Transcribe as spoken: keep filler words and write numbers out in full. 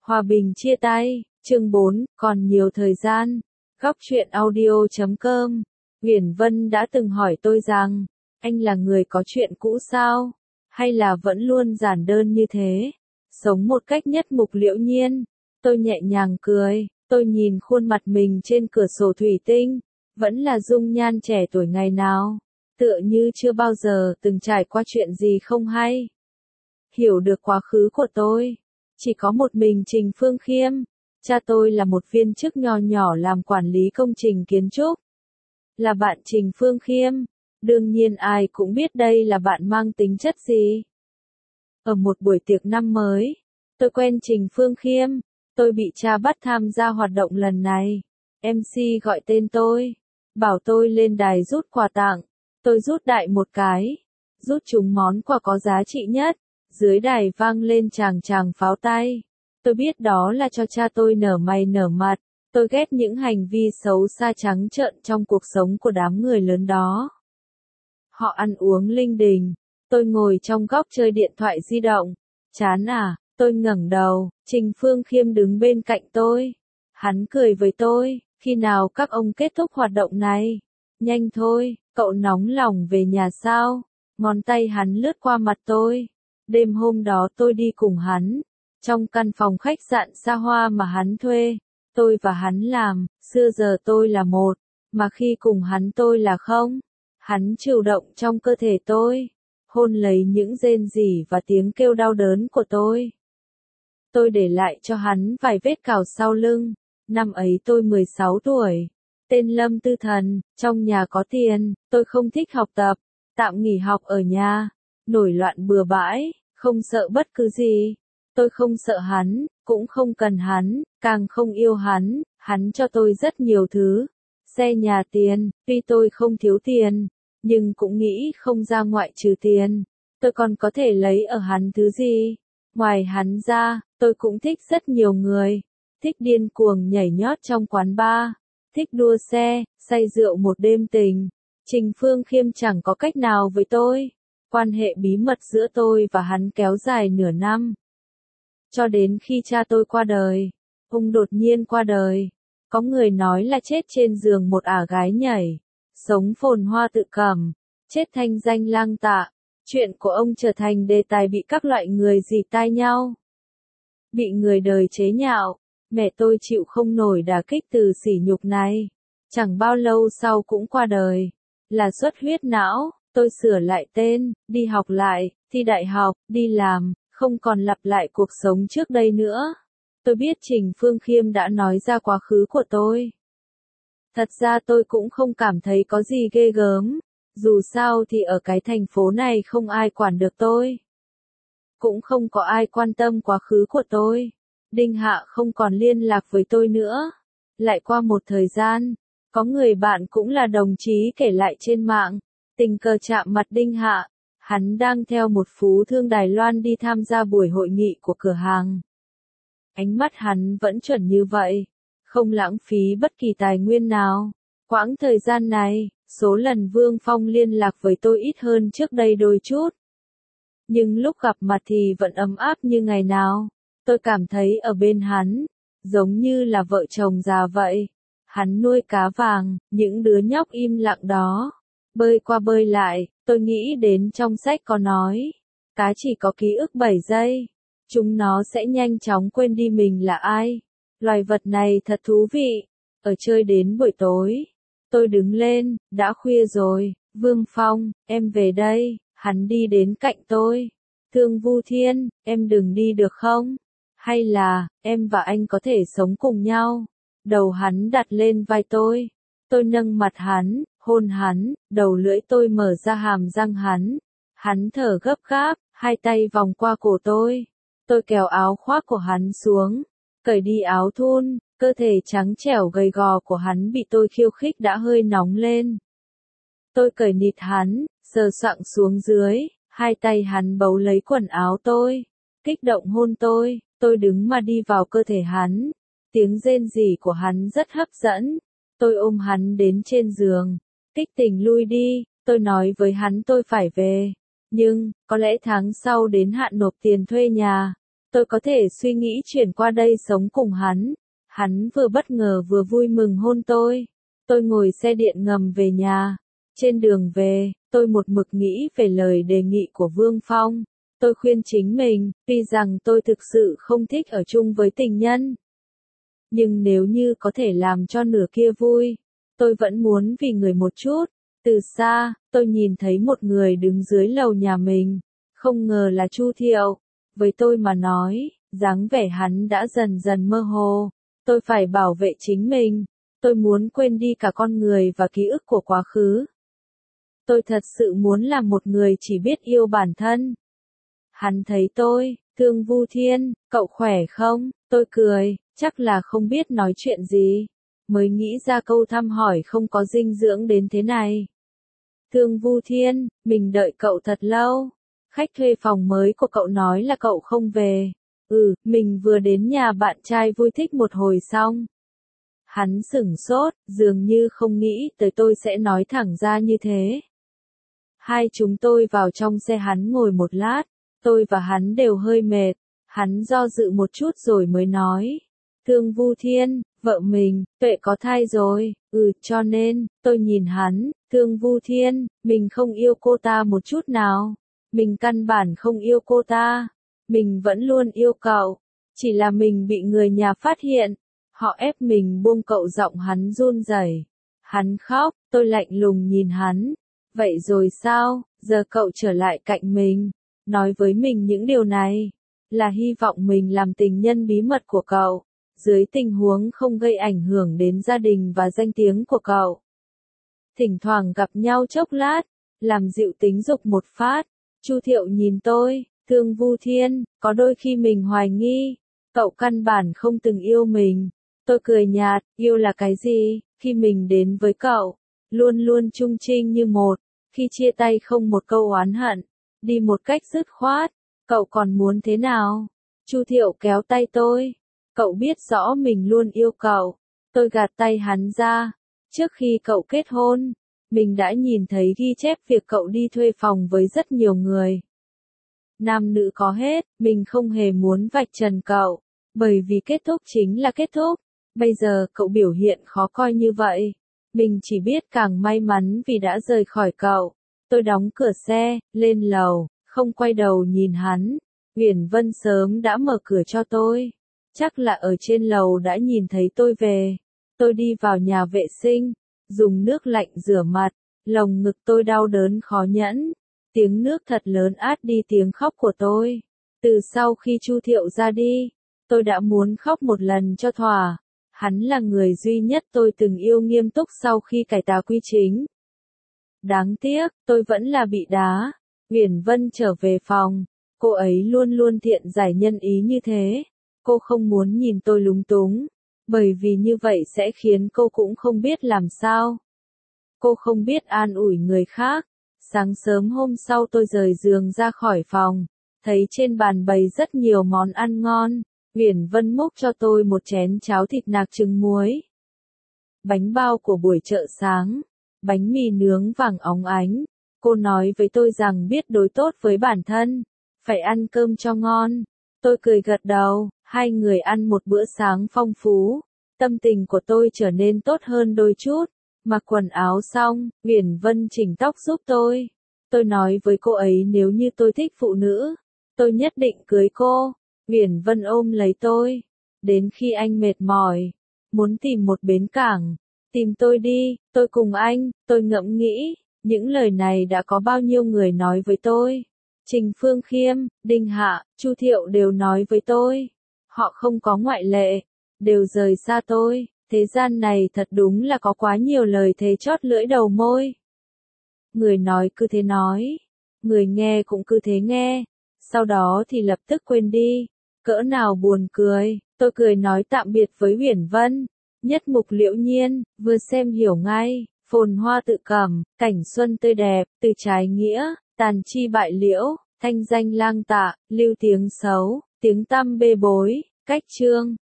Hòa bình chia tay, chương bốn, còn nhiều thời gian. Góc truyện audio chấm com. Uyển Vân đã từng hỏi tôi rằng, anh là người có chuyện cũ sao? Hay là vẫn luôn giản đơn như thế? Sống một cách nhất mục liễu nhiên. Tôi nhẹ nhàng cười, tôi nhìn khuôn mặt mình trên cửa sổ thủy tinh, vẫn là dung nhan trẻ tuổi ngày nào. Tựa như chưa bao giờ từng trải qua chuyện gì không hay. Hiểu được quá khứ của tôi. Chỉ có một mình Trình Phương Khiêm. Cha tôi là một viên chức nho nhỏ làm quản lý công trình kiến trúc. Là bạn Trình Phương Khiêm. Đương nhiên ai cũng biết đây là bạn mang tính chất gì. Ở một buổi tiệc năm mới, tôi quen Trình Phương Khiêm. Tôi bị cha bắt tham gia hoạt động lần này. em xê gọi tên tôi, bảo tôi lên đài rút quà tặng. Tôi rút đại một cái, rút trúng món quà có giá trị nhất. Dưới đài vang lên tràng tràng pháo tay. Tôi biết đó là cho cha tôi nở mày nở mặt. Tôi ghét những hành vi xấu xa trắng trợn trong cuộc sống của đám người lớn đó. Họ ăn uống linh đình. Tôi ngồi trong góc chơi điện thoại di động. Chán à, tôi ngẩng đầu, Trình Phương Khiêm đứng bên cạnh tôi. Hắn cười với tôi, khi nào các ông kết thúc hoạt động này? Nhanh thôi, cậu nóng lòng về nhà sao? Ngón tay hắn lướt qua mặt tôi. Đêm hôm đó tôi đi cùng hắn, trong căn phòng khách sạn xa hoa mà hắn thuê, tôi và hắn làm, xưa giờ tôi là một, mà khi cùng hắn tôi là không. Hắn chịu động trong cơ thể tôi, hôn lấy những rên rỉ và tiếng kêu đau đớn của tôi. Tôi để lại cho hắn vài vết cào sau lưng, năm ấy tôi mười sáu tuổi, tên Lâm Tư Thần, trong nhà có tiền, tôi không thích học tập, tạm nghỉ học ở nhà. Nổi loạn bừa bãi, không sợ bất cứ gì. Tôi không sợ hắn, cũng không cần hắn, càng không yêu hắn. Hắn cho tôi rất nhiều thứ. Xe nhà tiền, tuy tôi không thiếu tiền, nhưng cũng nghĩ không ra ngoại trừ tiền. Tôi còn có thể lấy ở hắn thứ gì? Ngoài hắn ra, tôi cũng thích rất nhiều người. Thích điên cuồng nhảy nhót trong quán bar. Thích đua xe, say rượu một đêm tình. Trình Phương Khiêm chẳng có cách nào với tôi. Quan hệ bí mật giữa tôi và hắn kéo dài nửa năm. Cho đến khi cha tôi qua đời. Ông đột nhiên qua đời. Có người nói là chết trên giường một ả gái nhảy. Sống phồn hoa tự cảm. Chết thanh danh lang tạ. Chuyện của ông trở thành đề tài bị các loại người dì tai nhau. Bị người đời chế nhạo. Mẹ tôi chịu không nổi đả kích từ sỉ nhục này. Chẳng bao lâu sau cũng qua đời. Là xuất huyết não. Tôi sửa lại tên, đi học lại, thi đại học, đi làm, không còn lặp lại cuộc sống trước đây nữa. Tôi biết Trình Phương Khiêm đã nói ra quá khứ của tôi. Thật ra tôi cũng không cảm thấy có gì ghê gớm, dù sao thì ở cái thành phố này không ai quản được tôi. Cũng không có ai quan tâm quá khứ của tôi. Đinh Hạ không còn liên lạc với tôi nữa. Lại qua một thời gian, có người bạn cũng là đồng chí kể lại trên mạng. Tình cờ chạm mặt Đinh Hạ, hắn đang theo một phú thương Đài Loan đi tham gia buổi hội nghị của cửa hàng. Ánh mắt hắn vẫn chuẩn như vậy, không lãng phí bất kỳ tài nguyên nào. Quãng thời gian này, số lần Vương Phong liên lạc với tôi ít hơn trước đây đôi chút. Nhưng lúc gặp mặt thì vẫn ấm áp như ngày nào. Tôi cảm thấy ở bên hắn, giống như là vợ chồng già vậy. Hắn nuôi cá vàng, những đứa nhóc im lặng đó. Bơi qua bơi lại, tôi nghĩ đến trong sách có nói, cá chỉ có ký ức bảy giây, chúng nó sẽ nhanh chóng quên đi mình là ai. Loài vật này thật thú vị. Ở chơi đến buổi tối, tôi đứng lên, đã khuya rồi, Vương Phong, em về đây, hắn đi đến cạnh tôi. Thương Vu Thiên, em đừng đi được không? Hay là, em và anh có thể sống cùng nhau? Đầu hắn đặt lên vai tôi, tôi nâng mặt hắn. Hôn hắn, đầu lưỡi tôi mở ra hàm răng hắn. Hắn thở gấp gáp, hai tay vòng qua cổ tôi. Tôi kéo áo khoác của hắn xuống, cởi đi áo thun, cơ thể trắng trẻo gầy gò của hắn bị tôi khiêu khích đã hơi nóng lên. Tôi cởi nịt hắn, sờ soạng xuống dưới, hai tay hắn bấu lấy quần áo tôi, kích động hôn tôi, tôi đứng mà đi vào cơ thể hắn. Tiếng rên rỉ của hắn rất hấp dẫn. Tôi ôm hắn đến trên giường. Kích tình lui đi, tôi nói với hắn tôi phải về. Nhưng, có lẽ tháng sau đến hạn nộp tiền thuê nhà. tôi có thể suy nghĩ chuyển qua đây sống cùng hắn. Hắn vừa bất ngờ vừa vui mừng hôn tôi. Tôi ngồi xe điện ngầm về nhà. Trên đường về, tôi một mực nghĩ về lời đề nghị của Vương Phong. Tôi khuyên chính mình, tuy rằng tôi thực sự không thích ở chung với tình nhân. Nhưng nếu như có thể làm cho nửa kia vui, tôi vẫn muốn vì người một chút. Từ xa, tôi nhìn thấy một người đứng dưới lầu nhà mình. Không ngờ là Chu Thiệu. Với tôi mà nói, dáng vẻ hắn đã dần dần mơ hồ. Tôi phải bảo vệ chính mình. Tôi muốn quên đi cả con người và ký ức của quá khứ. Tôi thật sự muốn là một người chỉ biết yêu bản thân. Hắn thấy tôi, Thương Vu Thiên, cậu khỏe không? Tôi cười, chắc là không biết nói chuyện gì. Mới nghĩ ra câu thăm hỏi không có dinh dưỡng đến thế này. Thương Vu Thiên, mình đợi cậu thật lâu. Khách thuê phòng mới của cậu nói là cậu không về. Ừ, mình vừa đến nhà bạn trai vui thích một hồi xong. Hắn sửng sốt, dường như không nghĩ tới tôi sẽ nói thẳng ra như thế. Hai chúng tôi vào trong xe hắn ngồi một lát, tôi và hắn đều hơi mệt. Hắn do dự một chút rồi mới nói. Thương Vu Thiên, vợ mình, Tuệ có thai rồi, ừ, cho nên, tôi nhìn hắn, Thương Vu Thiên, mình không yêu cô ta một chút nào. Mình căn bản không yêu cô ta. Mình vẫn luôn yêu cậu. Chỉ là mình bị người nhà phát hiện. Họ ép mình buông cậu, giọng hắn run rẩy. Hắn khóc, tôi lạnh lùng nhìn hắn. Vậy rồi sao, giờ cậu trở lại cạnh mình, nói với mình những điều này, là hy vọng mình làm tình nhân bí mật của cậu, dưới tình huống không gây ảnh hưởng đến gia đình và danh tiếng của cậu. Thỉnh thoảng gặp nhau chốc lát, làm dịu tính dục một phát. Chu Thiệu nhìn tôi, Thương Vu Thiên, có đôi khi mình hoài nghi, cậu căn bản không từng yêu mình. Tôi cười nhạt, yêu là cái gì, khi mình đến với cậu, luôn luôn trung trinh như một, khi chia tay không một câu oán hận, đi một cách dứt khoát, cậu còn muốn thế nào? Chu Thiệu kéo tay tôi, cậu biết rõ mình luôn yêu cậu. Tôi gạt tay hắn ra, trước khi cậu kết hôn, mình đã nhìn thấy ghi chép việc cậu đi thuê phòng với rất nhiều người. Nam nữ có hết, mình không hề muốn vạch trần cậu, bởi vì kết thúc chính là kết thúc. Bây giờ cậu biểu hiện khó coi như vậy, mình chỉ biết càng may mắn vì đã rời khỏi cậu. Tôi đóng cửa xe, lên lầu, không quay đầu nhìn hắn. Uyển Vân sớm đã mở cửa cho tôi, chắc là ở trên lầu đã nhìn thấy tôi về. Tôi đi vào nhà vệ sinh, dùng nước lạnh rửa mặt, lồng ngực tôi đau đớn khó nhẫn. Tiếng nước thật lớn át đi tiếng khóc của tôi. Từ sau khi Chu Thiệu ra đi, tôi đã muốn khóc một lần cho thỏa. Hắn là người duy nhất tôi từng yêu nghiêm túc sau khi cải tà quy chính. Đáng tiếc, tôi vẫn là bị đá. Uyển Vân trở về phòng, cô ấy luôn luôn thiện giải nhân ý như thế. Cô không muốn nhìn tôi lúng túng, bởi vì như vậy sẽ khiến cô cũng không biết làm sao. Cô không biết an ủi người khác. Sáng sớm hôm sau tôi rời giường ra khỏi phòng, thấy trên bàn bày rất nhiều món ăn ngon. Uyển Vân múc cho tôi một chén cháo thịt nạc trứng muối, bánh bao của buổi chợ sáng, bánh mì nướng vàng óng ánh. Cô nói với tôi rằng biết đối tốt với bản thân, phải ăn cơm cho ngon. Tôi cười gật đầu, hai người ăn một bữa sáng phong phú. Tâm tình của tôi trở nên tốt hơn đôi chút. Mặc quần áo xong, Uyển Vân chỉnh tóc giúp tôi. Tôi nói với cô ấy nếu như tôi thích phụ nữ, tôi nhất định cưới cô. Uyển Vân ôm lấy tôi. Đến khi anh mệt mỏi, muốn tìm một bến cảng, tìm tôi đi, tôi cùng anh. Tôi ngẫm nghĩ, những lời này đã có bao nhiêu người nói với tôi. Trình Phương Khiêm, Đinh Hạ, Chu Thiệu đều nói với tôi. Họ không có ngoại lệ, đều rời xa tôi. Thế gian này thật đúng là có quá nhiều lời thề chót lưỡi đầu môi. Người nói cứ thế nói, người nghe cũng cứ thế nghe, sau đó thì lập tức quên đi. Cỡ nào buồn cười. Tôi cười nói tạm biệt với Uyển Vân. Nhất mục liễu nhiên, vừa xem hiểu ngay. Phồn hoa tự cảm, cảnh xuân tươi đẹp, từ trái nghĩa, tàn chi bại liễu, thanh danh lang tạ, lưu tiếng xấu, tiếng tăm bê bối, cách chương.